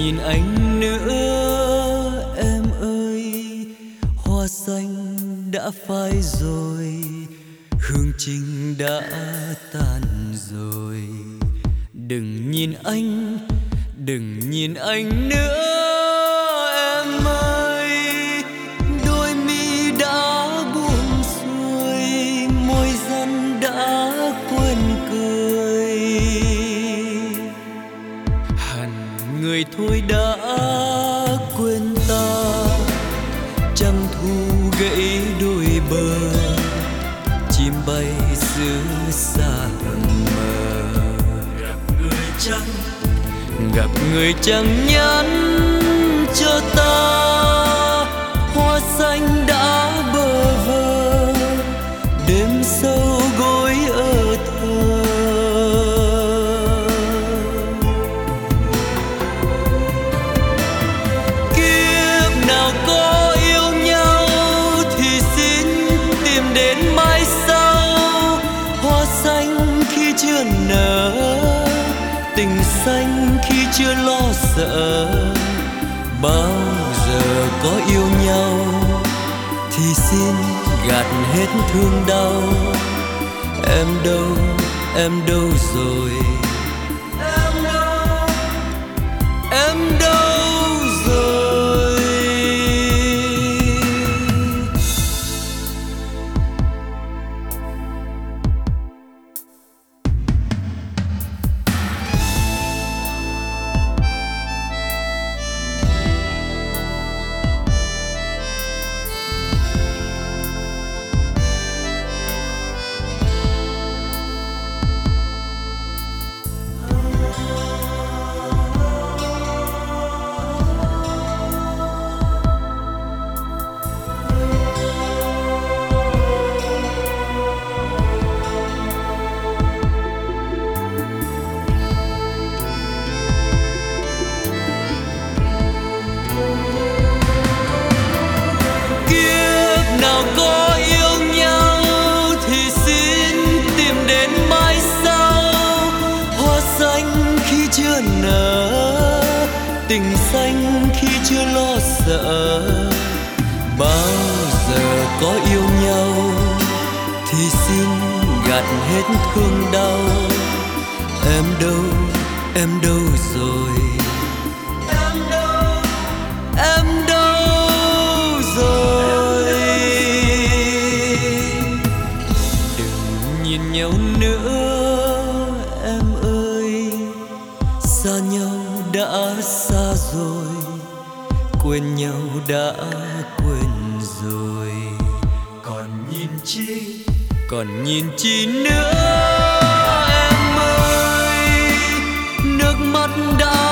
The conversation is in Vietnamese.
nhìn anh nữa em ơi, hoa xanh đã phai rồi, hương trình đã tàn rồi. Đừng nhìn anh, đừng nhìn anh nữa em ơi, đôi mi đã buông xuôi, môi rắn đã quên cười. Hẳn người thôi đã quên ta, trăng thu gãy đôi bờ, chim bay xứ xa mờ. Gặp người chẳng nhắn cho ta, hoa xanh đã bơ vơ, đêm sâu gối ở thờ. Kiếp nào có yêu nhau thì xin tìm đến mai sau, hoa xanh khi chưa nở, tình xanh khi chưa lo sợ. Bao giờ có yêu nhau thì xin gạt hết thương đau. Em đâu, em đâu rồi, em đâu, em đâu rồi. Tình xanh khi chưa lo sợ. Bao giờ có yêu nhau thì xin gạt hết thương đau. Em đâu, em đâu rồi, em đâu, em đâu rồi. Đừng nhìn nhau nữa em ơi, xa nhau đã xa rồi, quên nhau đã quên rồi. Còn nhìn chi nữa em ơi, nước mắt đã